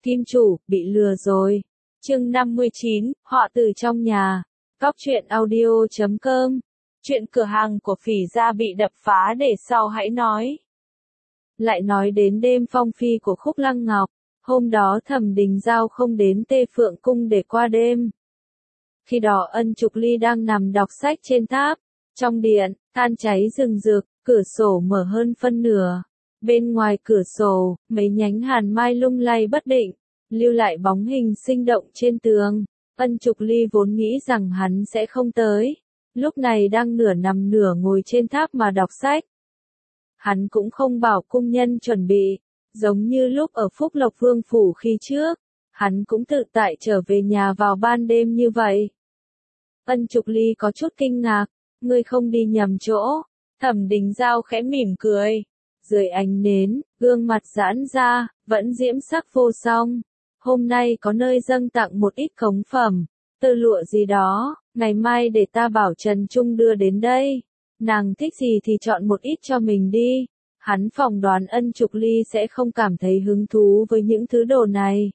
Kim chủ, bị lừa rồi. Chương 59, họ từ trong nhà. Góc truyện audio.com. Chuyện cửa hàng của Phỉ Gia bị đập phá để sau hãy nói. Lại nói đến đêm phong phi của Khúc Lăng Ngọc. Hôm đó Thẩm Đình Giao không đến Tê Phượng Cung để qua đêm. Khi đó Ân Trục Ly đang nằm đọc sách trên tháp. Trong điện, than cháy rừng rực, cửa sổ mở hơn phân nửa. Bên ngoài cửa sổ, mấy nhánh hàn mai lung lay bất định, lưu lại bóng hình sinh động trên tường. Ân Trục Ly vốn nghĩ rằng hắn sẽ không tới. Lúc này đang nửa nằm nửa ngồi trên tháp mà đọc sách. Hắn cũng không bảo cung nhân chuẩn bị, giống như lúc ở Phúc Lộc Vương phủ khi trước. Hắn cũng tự tại trở về nhà vào ban đêm như vậy. Ân Trục Ly có chút kinh ngạc, ngươi không đi nhầm chỗ. Thẩm Đình Giao khẽ mỉm cười. Dưới ánh nến, gương mặt giãn ra, vẫn diễm sắc vô song. Hôm nay có nơi dâng tặng một ít cống phẩm, tơ lụa gì đó, ngày mai để ta bảo Trần Trung đưa đến đây. Nàng thích gì thì chọn một ít cho mình đi. Hắn phỏng đoán Ân Trục Ly sẽ không cảm thấy hứng thú với những thứ đồ này.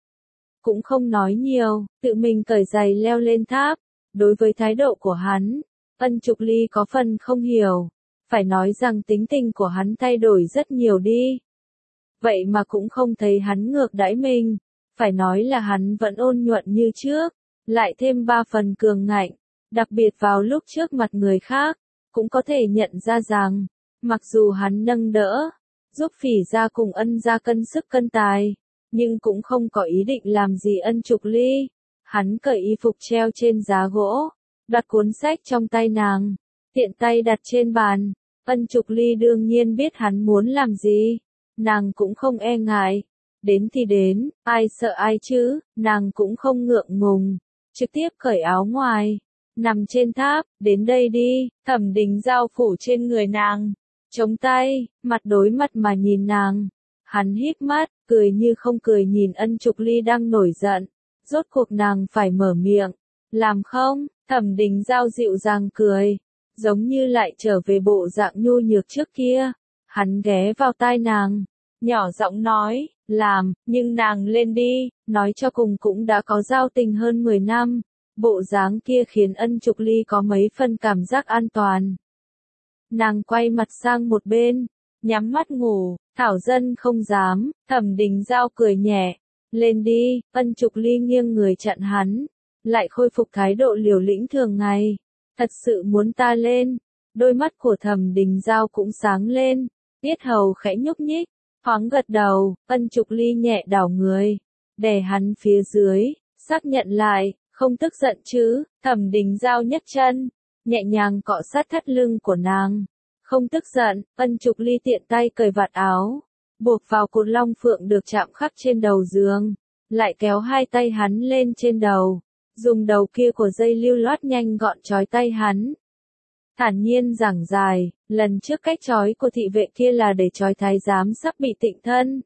Cũng không nói nhiều, tự mình cởi giày leo lên tháp. Đối với thái độ của hắn, Ân Trục Ly có phần không hiểu. Phải nói rằng tính tình của hắn thay đổi rất nhiều đi. Vậy mà cũng không thấy hắn ngược đãi mình. Phải nói là hắn vẫn ôn nhuận như trước. Lại thêm 3 phần cường ngạnh. Đặc biệt vào lúc trước mặt người khác. Cũng có thể nhận ra rằng. Mặc dù hắn nâng đỡ. Giúp Phỉ Gia cùng Ân Gia cân sức cân tài. Nhưng cũng không có ý định làm gì Ân Trục Ly. Hắn cởi y phục treo trên giá gỗ. Đặt cuốn sách trong tay nàng. Tiện tay đặt trên bàn. Ân Trục Ly đương nhiên biết hắn muốn làm gì. Nàng cũng không e ngại. Đến thì đến, ai sợ ai chứ, nàng cũng không ngượng ngùng. Trực tiếp cởi áo ngoài. Nằm trên tháp, đến đây đi. Thẩm Đình Giao phủ trên người nàng. Chống tay, mặt đối mặt mà nhìn nàng. Hắn híp mắt, cười như không cười nhìn Ân Trục Ly đang nổi giận. Rốt cuộc nàng phải mở miệng. Làm không? Thẩm Đình Giao dịu dàng cười. Giống như lại trở về bộ dạng nhu nhược trước kia. Hắn ghé vào tai nàng. Nhỏ giọng nói, làm, nhưng nàng lên đi. Nói cho cùng cũng đã có giao tình hơn 10 năm. Bộ dáng kia khiến Ân Trục Ly có mấy phần cảm giác an toàn. Nàng quay mặt sang một bên. Nhắm mắt ngủ. Thảo dân không dám. Thẩm Đình Giao cười nhẹ. Lên đi. Ân Trục Ly nghiêng người chặn hắn. Lại khôi phục thái độ liều lĩnh thường ngày. Thật sự muốn ta lên. Đôi mắt của Thẩm Đình Giao cũng sáng lên. Yết hầu khẽ nhúc nhích. Thoáng gật đầu. Ân Trục Ly nhẹ đảo người. Đè hắn phía dưới. Xác nhận lại. Không tức giận chứ. Thẩm Đình Giao nhấc chân. Nhẹ nhàng cọ sát thắt lưng của nàng. Không tức giận. Ân Trục Ly tiện tay cởi vạt áo. Buộc vào cột long phượng được chạm khắc trên đầu giường. Lại kéo hai tay hắn lên trên đầu. Dùng đầu kia của dây lưu loát nhanh gọn trói tay hắn. Thản nhiên giảng dài, lần trước cách trói của thị vệ kia là để trói thái giám sắp bị tịnh thân.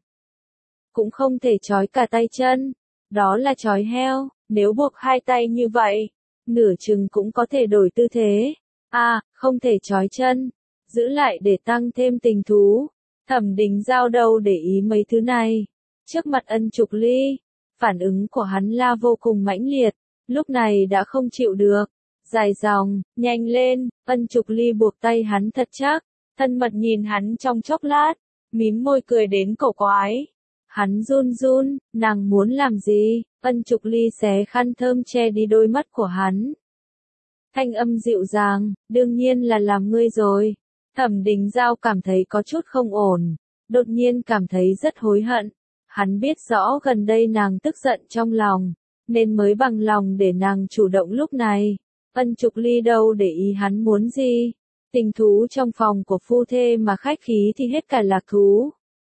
Cũng không thể trói cả tay chân. Đó là trói heo, nếu buộc hai tay như vậy, nửa chừng cũng có thể đổi tư thế. Không thể trói chân, giữ lại để tăng thêm tình thú. Thẩm Đình Giao đâu để ý mấy thứ này. Trước mặt Ân Trục Ly, phản ứng của hắn là vô cùng mãnh liệt. Lúc này đã không chịu được. Dài dòng, nhanh lên. Ân Trục Ly buộc tay hắn thật chắc. Thân mật nhìn hắn trong chốc lát. Mím môi cười đến cổ quái. Hắn run run, nàng muốn làm gì? Ân Trục Ly xé khăn thơm che đi đôi mắt của hắn. Thanh âm dịu dàng, đương nhiên là làm ngươi rồi. Thẩm Đình Giao cảm thấy có chút không ổn. Đột nhiên cảm thấy rất hối hận. Hắn biết rõ gần đây nàng tức giận trong lòng. Nên mới bằng lòng để nàng chủ động lúc này. Ân Trục Ly đâu để ý hắn muốn gì. Tình thú trong phòng của phu thê mà khách khí thì hết cả lạc thú.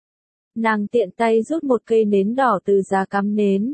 Nàng tiện tay rút một cây nến đỏ từ giá cắm nến.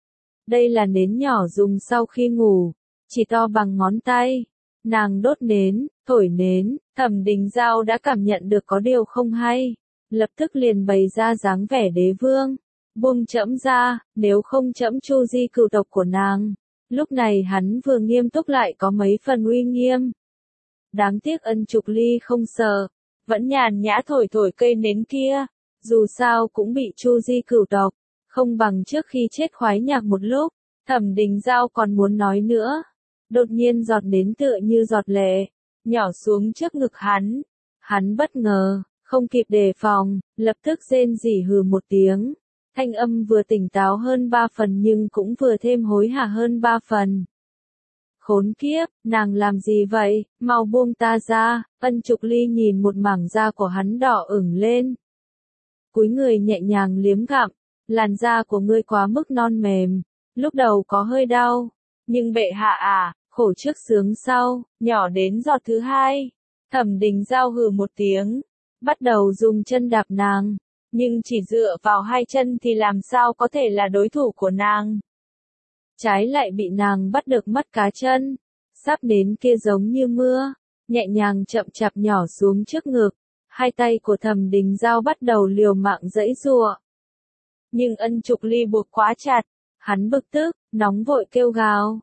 Đây là nến nhỏ dùng sau khi ngủ. Chỉ to bằng ngón tay. Nàng đốt nến, thổi nến. Thẩm Đình Giao đã cảm nhận được có điều không hay. Lập tức liền bày ra dáng vẻ đế vương. Buông trẫm ra, nếu không trẫm chu di cửu tộc của nàng. Lúc này hắn vừa nghiêm túc lại có mấy phần uy nghiêm. Đáng tiếc Ân Trục Ly không sợ. Vẫn nhàn nhã thổi thổi cây nến kia. Dù sao cũng bị chu di cửu tộc. không bằng trước khi chết khoái nhạc một lúc. Thẩm Đình Giao còn muốn nói nữa. Đột nhiên giọt đến tựa như giọt lệ, nhỏ xuống trước ngực hắn. Hắn bất ngờ, không kịp đề phòng, lập tức rên rỉ hừ một tiếng. Thanh âm vừa tỉnh táo hơn 3 phần nhưng cũng vừa thêm hối hả hơn 3 phần. Khốn kiếp, nàng làm gì vậy, mau buông ta ra. Ân Trục Ly nhìn một mảng da của hắn đỏ ửng lên. Cúi người nhẹ nhàng liếm gặm, làn da của ngươi quá mức non mềm, lúc đầu có hơi đau, nhưng bệ hạ à, khổ trước sướng sau, nhỏ đến giọt thứ hai. Thẩm Đình Giao hừ một tiếng, bắt đầu dùng chân đạp nàng, nhưng chỉ dựa vào hai chân thì làm sao có thể là đối thủ của nàng. Trái lại bị nàng bắt được mắt cá chân, sắp đến kia giống như mưa, nhẹ nhàng chậm chạp nhỏ xuống trước ngực. Hai tay của Thẩm Đình Giao bắt đầu liều mạng giãy giụa. Nhưng Ân Trục Ly buộc quá chặt, hắn bực tức, nóng vội kêu gào,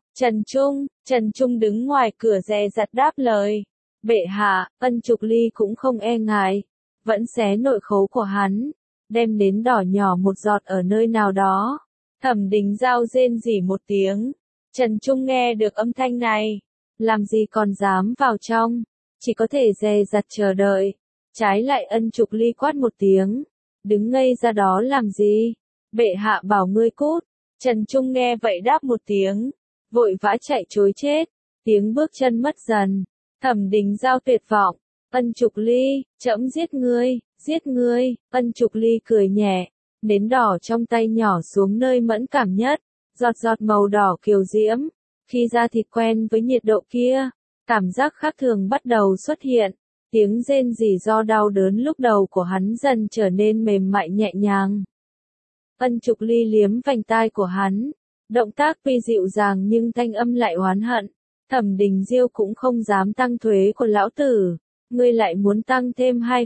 Trần Trung đứng ngoài cửa dè dặt đáp lời. Bệ hạ, Ân Trục Ly cũng không e ngại, vẫn xé nội khố của hắn, đem nến đỏ nhỏ một giọt ở nơi nào đó. Thẩm Đình Giao rên rỉ một tiếng, Trần Trung nghe được âm thanh này, làm gì còn dám vào trong, chỉ có thể dè dặt chờ đợi. Trái lại Ân Trục Ly quát một tiếng, đứng ngây ra đó làm gì, bệ hạ bảo ngươi cút. Trần Trung nghe vậy đáp một tiếng, vội vã chạy trối chết, tiếng bước chân mất dần. Thẩm Đình Giao tuyệt vọng, Ân Trục Ly, trẫm giết ngươi. Ân Trục Ly cười nhẹ, nến đỏ trong tay nhỏ xuống nơi mẫn cảm nhất, giọt giọt màu đỏ kiều diễm. Khi da thịt quen với nhiệt độ kia, cảm giác khác thường bắt đầu xuất hiện. Tiếng rên rỉ do đau đớn lúc đầu của hắn dần trở nên mềm mại nhẹ nhàng. Ân Trục Ly liếm vành tai của hắn, động tác tuy dịu dàng nhưng thanh âm lại oán hận. Thẩm Đình Diêu cũng không dám tăng thuế của lão tử, ngươi lại muốn tăng thêm 2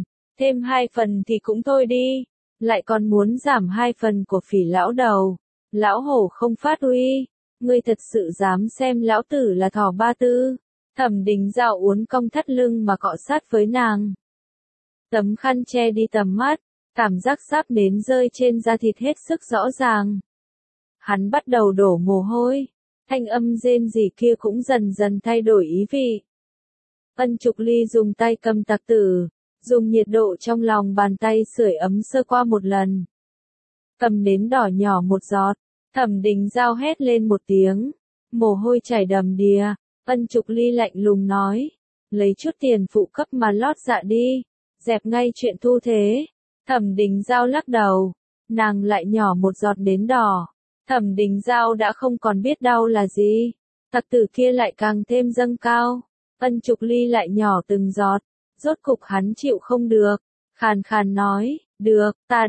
phần thì cũng thôi đi, lại còn muốn giảm 2 phần của Phỉ lão đầu, lão hổ không phát uy, ngươi thật sự dám xem lão tử là thỏ ba tư. Thẩm Đình Giao uốn cong thắt lưng mà cọ sát với nàng. Tấm khăn che đi tầm mắt, cảm giác sáp nến rơi trên da thịt hết sức rõ ràng. Hắn bắt đầu đổ mồ hôi, thanh âm rên rỉ kia cũng dần dần thay đổi ý vị. Ân Trục Ly dùng tay cầm tặc tử, dùng nhiệt độ trong lòng bàn tay sưởi ấm sơ qua một lần. Cầm nến đỏ nhỏ một giọt, Thẩm Đình Giao hét lên một tiếng, mồ hôi chảy đầm đìa. Ân Trục Ly lạnh lùng nói, lấy chút tiền phụ cấp mà lót dạ đi, dẹp ngay chuyện thu thế. Thẩm Đình Giao lắc đầu, nàng lại nhỏ một giọt nến đỏ. Thẩm Đình Giao đã không còn biết đau là gì, tặc tử kia lại càng thêm dâng cao. Ân Trục Ly lại nhỏ từng giọt, rốt cục hắn chịu không được, khàn khàn nói, được, ta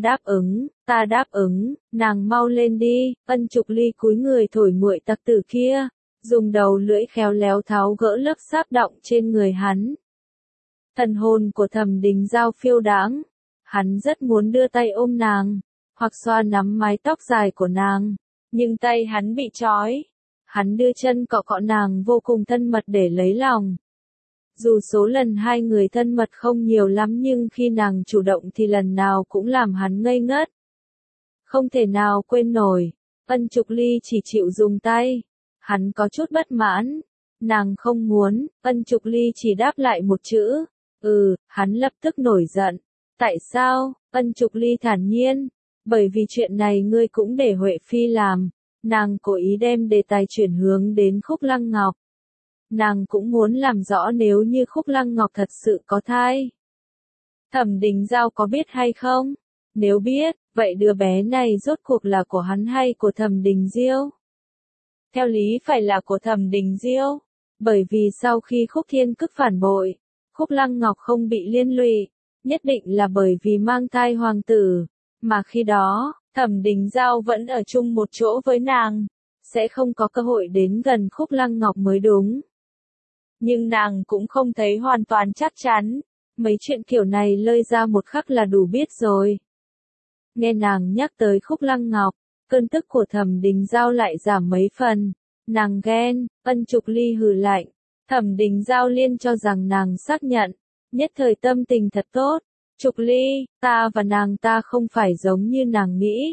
đáp ứng, nàng mau lên đi. Ân Trục Ly cúi người thổi nguội tặc tử kia, dùng đầu lưỡi khéo léo tháo gỡ lớp sáp đọng trên người hắn. Thần hồn của Thẩm Đình Giao phiêu đãng, hắn rất muốn đưa tay ôm nàng, hoặc xoa nắm mái tóc dài của nàng, nhưng tay hắn bị trói. Hắn đưa chân cọ cọ nàng vô cùng thân mật để lấy lòng. Dù số lần hai người thân mật không nhiều lắm nhưng khi nàng chủ động thì lần nào cũng làm hắn ngây ngất. Không thể nào quên nổi, Ân Trục Ly chỉ chịu dùng tay. Hắn có chút bất mãn. Nàng không muốn, Ân Trục Ly chỉ đáp lại một chữ. Hắn lập tức nổi giận. Tại sao? Ân Trục Ly thản nhiên. Bởi vì chuyện này ngươi cũng để Huệ Phi làm. Nàng cố ý đem đề tài chuyển hướng đến Khúc Lăng Ngọc. Nàng cũng muốn làm rõ nếu như Khúc Lăng Ngọc thật sự có thai. Thẩm Đình Giao có biết hay không? Nếu biết, vậy đứa bé này rốt cuộc là của hắn hay của Thẩm Đình Diêu? Theo lý phải là của Thẩm Đình Diêu, bởi vì sau khi Khúc Thiên Cức phản bội, Khúc Lăng Ngọc không bị liên lụy, nhất định là bởi vì mang thai hoàng tử, mà khi đó, Thẩm Đình Giao vẫn ở chung một chỗ với nàng, sẽ không có cơ hội đến gần Khúc Lăng Ngọc mới đúng. Nhưng nàng cũng không thấy hoàn toàn chắc chắn, mấy chuyện kiểu này lơi ra một khắc là đủ biết rồi. Nghe nàng nhắc tới Khúc Lăng Ngọc, cơn tức của Thẩm Đình Giao lại giảm mấy phần, nàng ghen. Ân Trục Ly hừ lạnh, Thẩm Đình Giao liên cho rằng nàng xác nhận, nhất thời tâm tình thật tốt. Trục Ly, ta và nàng ta không phải giống như nàng nghĩ,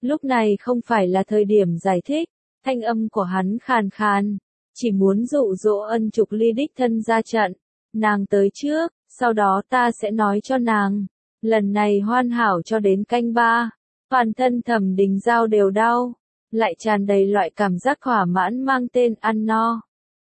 Lúc này không phải là thời điểm giải thích, thanh âm của hắn khàn khàn, chỉ muốn dụ dỗ Ân Trục Ly đích thân ra trận. Nàng tới trước, sau đó ta sẽ nói cho nàng. Lần này hoàn hảo cho đến canh ba, toàn thân Thẩm Đình Giao đều đau, lại tràn đầy loại cảm giác thỏa mãn mang tên ăn no.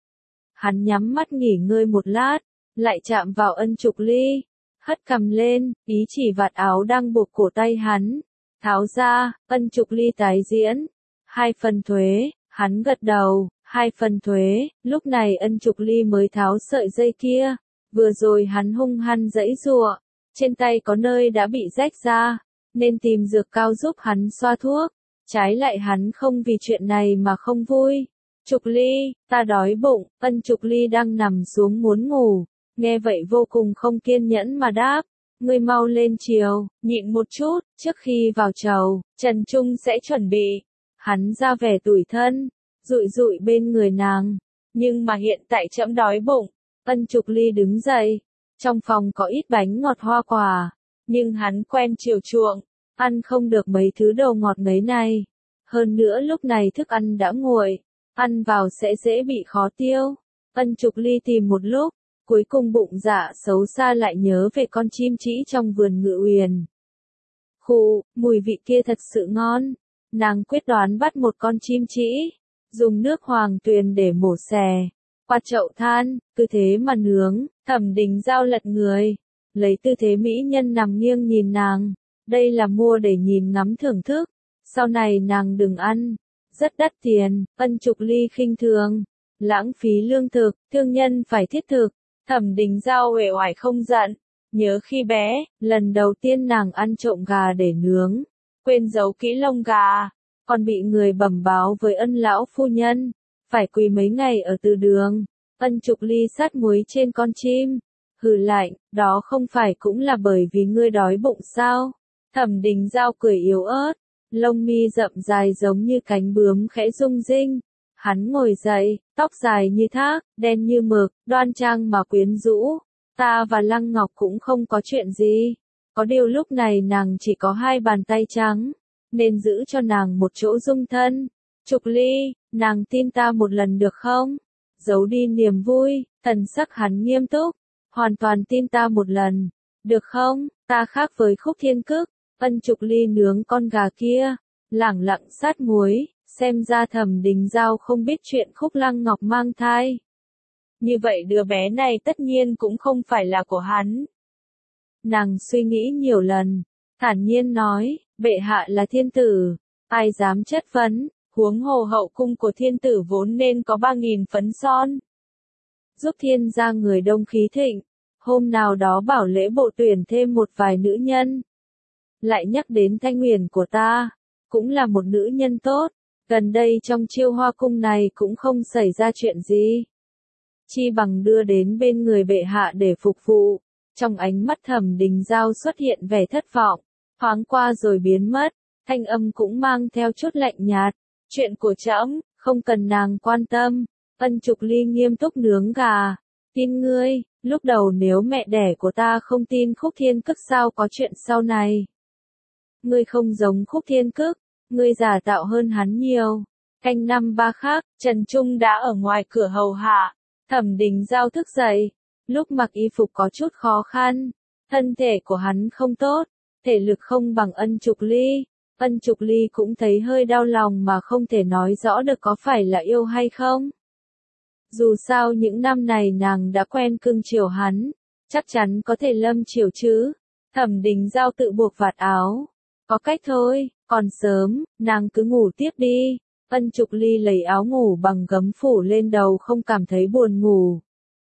Hắn nhắm mắt nghỉ ngơi một lát, lại chạm vào Ân Trục Ly, hất cằm lên, ý chỉ vạt áo đang buộc cổ tay hắn, tháo ra. Ân Trục Ly tái diễn, 2 phần thuế, hắn gật đầu, 2 phần thuế. Lúc này Ân Trục Ly mới tháo sợi dây kia, vừa rồi hắn hung hăng giãy giụa, trên tay có nơi đã bị rách ra, nên tìm dược cao giúp hắn xoa thuốc. Trái lại hắn không vì chuyện này mà không vui. Trục Ly, ta đói bụng. Ân Trục Ly đang nằm xuống muốn ngủ, nghe vậy vô cùng không kiên nhẫn mà đáp, ngươi mau lên chiều, nhịn một chút, trước khi vào chầu, Trần Trung sẽ chuẩn bị. Hắn ra vẻ tủi thân, dụi dụi bên người nàng, nhưng mà hiện tại trẫm đói bụng. Ân Trục Ly đứng dậy, trong phòng có ít bánh ngọt hoa quả, nhưng hắn quen chiều chuộng, ăn không được mấy thứ đồ ngọt ngấy này. Hơn nữa lúc này thức ăn đã nguội, ăn vào sẽ dễ bị khó tiêu. Ân Trục Ly tìm một lúc, cuối cùng bụng dạ xấu xa lại nhớ về con chim trĩ trong vườn Ngự Uyển. Khụ, mùi vị kia thật sự ngon. Nàng quyết đoán bắt một con chim trĩ, dùng nước hoàng tuyền để mổ xẻ, qua chậu than, cứ thế mà nướng. Thẩm Đình Giao lật người, lấy tư thế mỹ nhân nằm nghiêng nhìn nàng. Đây là mua để nhìn ngắm thưởng thức, sau này nàng đừng ăn, rất đắt tiền. Ân Trục Ly khinh thường, lãng phí lương thực, thương nhân phải thiết thực. Thẩm Đình Giao uể oải không giận, nhớ khi bé, lần đầu tiên nàng ăn trộm gà để nướng, quên giấu kỹ lông gà, còn bị người bẩm báo với Ân lão phu nhân, phải quỳ mấy ngày ở từ đường. Ân Trục Ly sát muối trên con chim, hừ lạnh, đó không phải cũng là bởi vì ngươi đói bụng sao? Thẩm Đình Giao cười yếu ớt, lông mi rậm dài giống như cánh bướm khẽ rung rinh. Hắn ngồi dậy, tóc dài như thác, đen như mực, đoan trang mà quyến rũ. Ta và Lăng Ngọc cũng không có chuyện gì. Có điều lúc này nàng chỉ có 2 bàn tay trắng, nên giữ cho nàng một chỗ dung thân. Trục Ly, nàng tin ta một lần được không? Giấu đi niềm vui, thần sắc hắn nghiêm túc. Hoàn toàn tin ta một lần, được không? Ta khác với Khúc Thiên Cức. Ân Trục Ly nướng con gà kia, lẳng lặng sát muối, xem ra Thẩm Đình Giao không biết chuyện Khúc Lăng Ngọc mang thai. Như vậy đứa bé này tất nhiên cũng không phải là của hắn. Nàng suy nghĩ nhiều lần, thản nhiên nói, bệ hạ là thiên tử, ai dám chất vấn, huống hồ hậu cung của thiên tử vốn nên có 3.000 phấn son. Giúp thiên gia người đông khí thịnh, hôm nào đó bảo lễ bộ tuyển thêm một vài nữ nhân. Lại nhắc đến Thanh Huyền của ta, cũng là một nữ nhân tốt, gần đây trong Chiêu Hoa cung này cũng không xảy ra chuyện gì. Chi bằng đưa đến bên người bệ hạ để phục vụ. Trong ánh mắt Thẩm Đình Giao xuất hiện vẻ thất vọng, thoáng qua rồi biến mất, thanh âm cũng mang theo chút lạnh nhạt. Chuyện của trẫm, không cần nàng quan tâm. Ân Trục Ly nghiêm túc nướng gà. Tin ngươi, lúc đầu nếu mẹ đẻ của ta không tin Khúc Thiên Cức sao có chuyện sau này. Ngươi không giống Khúc Thiên Cức, ngươi giả tạo hơn hắn nhiều. Canh năm ba khác, Trần Trung đã ở ngoài cửa hầu hạ. Thẩm Đình Giao thức dậy, lúc mặc y phục có chút khó khăn, thân thể của hắn không tốt, thể lực không bằng Ân Trục Ly. Ân Trục Ly cũng thấy hơi đau lòng mà không thể nói rõ được có phải là yêu hay không. Dù sao những năm này nàng đã quen cưng chiều hắn, chắc chắn có thể lâm chiều chứ. Thẩm Đình Giao tự buộc vạt áo. Có cách thôi, còn sớm, nàng cứ ngủ tiếp đi. Ân Trục Ly lấy áo ngủ bằng gấm phủ lên đầu không cảm thấy buồn ngủ.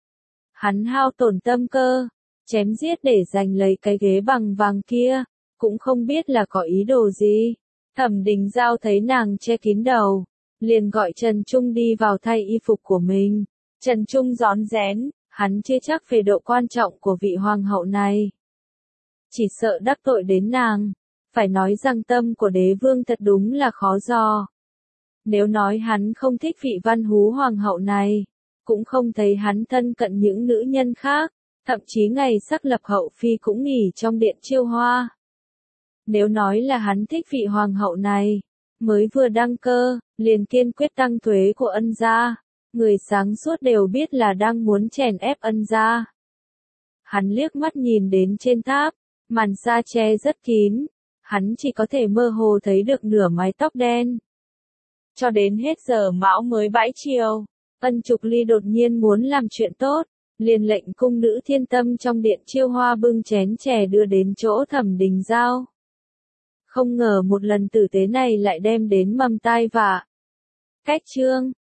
Hắn hao tổn tâm cơ, chém giết để giành lấy cái ghế bằng vàng kia, cũng không biết là có ý đồ gì. Thẩm Đình Giao thấy nàng che kín đầu, liền gọi Trần Trung đi vào thay y phục của mình. Trần Trung rón rén, hắn chưa chắc về độ quan trọng của vị hoàng hậu này. Chỉ sợ đắc tội đến nàng, phải nói rằng tâm của đế vương thật đúng là khó dò. Nếu nói hắn không thích vị Văn Hú hoàng hậu này, cũng không thấy hắn thân cận những nữ nhân khác, thậm chí ngày sắc lập hậu phi cũng nghỉ trong điện Chiêu Hoa. Nếu nói là hắn thích vị hoàng hậu này, mới vừa đăng cơ, liền kiên quyết tăng thuế của Ân gia, người sáng suốt đều biết là đang muốn chèn ép Ân gia. Hắn liếc mắt nhìn đến trên tháp, màn sa che rất kín, hắn chỉ có thể mơ hồ thấy được nửa mái tóc đen. Cho đến hết giờ mão mới bãi chiều, Ân Trục Ly đột nhiên muốn làm chuyện tốt, liền lệnh cung nữ Thiên Tâm trong điện Chiêu Hoa bưng chén chè đưa đến chỗ Thẩm Đình Giao. Không ngờ một lần tử tế này lại đem đến mầm tai vạ. Cách chương